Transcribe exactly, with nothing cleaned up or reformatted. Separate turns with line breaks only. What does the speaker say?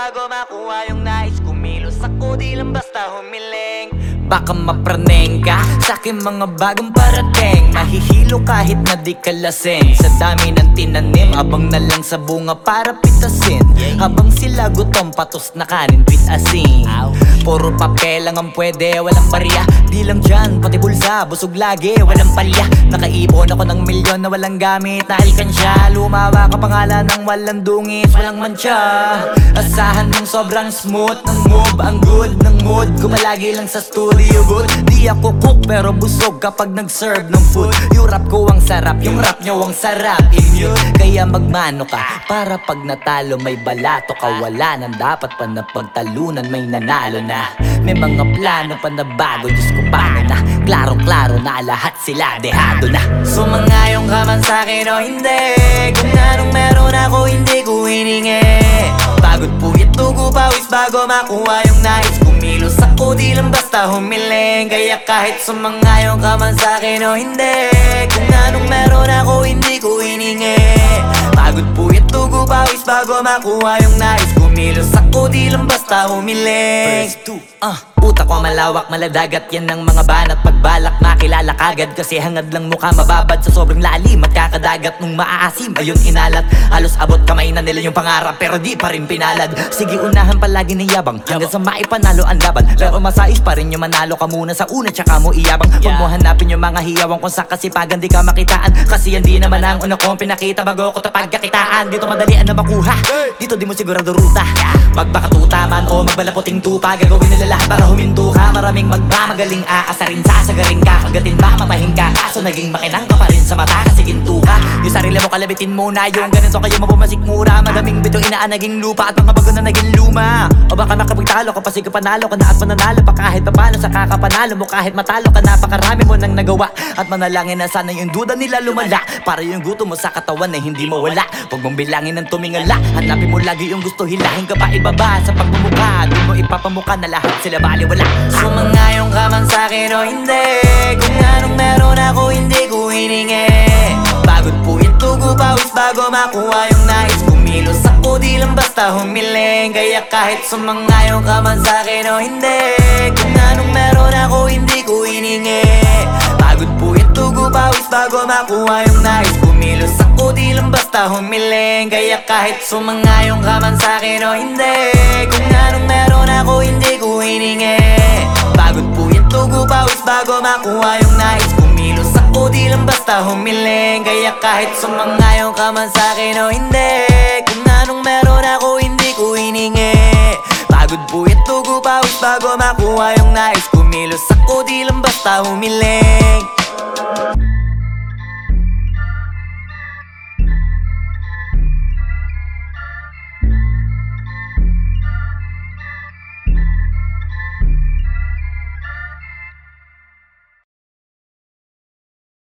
bago makuha yung nais. Kumilos ako di lang basta humiling. Baka mapraneng ka sa'king mga bagong parating. Mahihilo kahit na di ka lasing. Sa dami ng tinanim, abang na lang sa bunga para pitasin. Habang sila gutom, patos na kanin, bit asin. Puro papel lang ang pwede, walang barya. Di lang dyan, pati bulsa, busog lagi, walang palya. Nakaipon ako ng milyon na walang gamit na alkansya. Lumawa ka pangalan ng walang dungis, walang mancha. Asahan mong sobrang smooth ng move, ang good ng mood. Kumalagi lang sa studio booth. Di ako cook pero busog kapag nag-serve ng food. Yung rap ko ang sarap, yung rap nyo ang sarap. Immune, kaya magmano ka para pag natalo may balato ka. Wala nang dapat pa na pagtalunan, may nanalo na. May mga plano pa na bago, Diyos ko paano na. Klaro-klaro na lahat sila dehado na. Sumangayong ka man sa'kin o hindi, kung anong meron ako hindi ko hiningi. Pagod puyat tugo pawis bago makuha yung nais. Kumilos ako di lang basta humiling. Kaya kahit sumangayong ka man sa'kin o hindi, kung anong meron ako hindi ko hiningi. Pagod puyat tugo pawis bago makuha yung nais. Kumilos ako di lang basta humiling. First two, uh. Utak ko malawak, maladagat yan ng mga banat. Pagbalak makilala kagad kasi hangad lang mukha mababad. Sa sobrang lalim magkakadagat nung maaasim ayun inalat. Halos abot kamay na nila yung pangarap pero di pa rin pinalad. Sige unahan palagi ng yabang hanggang sa maipanalo ang laban. Pero masais pa rin yung manalo ka muna sa una tsaka mo iyabang. Huwag mo hanapin yung mga hiyawang kung sa kasipagan di ka makitaan. Kasi yan di naman ang una kong pinakita bago ko tapagkakitaan. Dito madalian na makuha, dito di mo sigurado ruta. Magbakatuta man o magbalaputing tupa, gagawin nila lahat para huminto ka. Maraming magmamagaling aasarin, sasagaring ka. Kagatin ba mamahing ka, kaso naging makinang ka pa rin sa mata kasi ginto ka. Yung sarili mo kalabitin muna, yung ganito kayo mabumasik mura. Madaming bito inaan naging lupa at mga bago na naging luma. O baka makapagtalo ka pa sige panalo ka na at mananalo pa kahit papalo sa kakapanalo mo. Kahit matalo ka napakarami mo nang nagawa at manalangin na sana yung duda nila lumala. Para yung gutom mo sa katawan na hindi mawala. Huwag mong bilangin ng tumingala, hanapin mo lagi yung gusto, hilahin ka pa ibaba sa pagmumukha. Doon mo ipapamuka na lahat sila baliwala. Sumangayong ka man sa'kin o hindi, kung anong meron ako hindi ko hiningi. Pagod puyat tugo pawis bago makuha yung nais. Kumilos ako di lang basta humiling. Kaya kahit sumangayong ka man sa'kin o hindi, kung anong meron ako hindi ko hiningi. Pagod puyat tugo pawis bago makuha yung nais. Kumilos ako di lang basta humiling. Kaya kahit sumangayong ka man sa'kin o hindi, kung anong meron ako hindi ko hiningi. Pagod puyat tugo pawis bago makuha yung nais. Kumilos ako di lang basta humiling. Kaya kahit sumangayong ka man sa'kin o hindi, kung anong meron ako hindi ko hiningi. Pagod puyat tugo pawis bago makuha yung nais. Kumilos ako di lang basta humiling.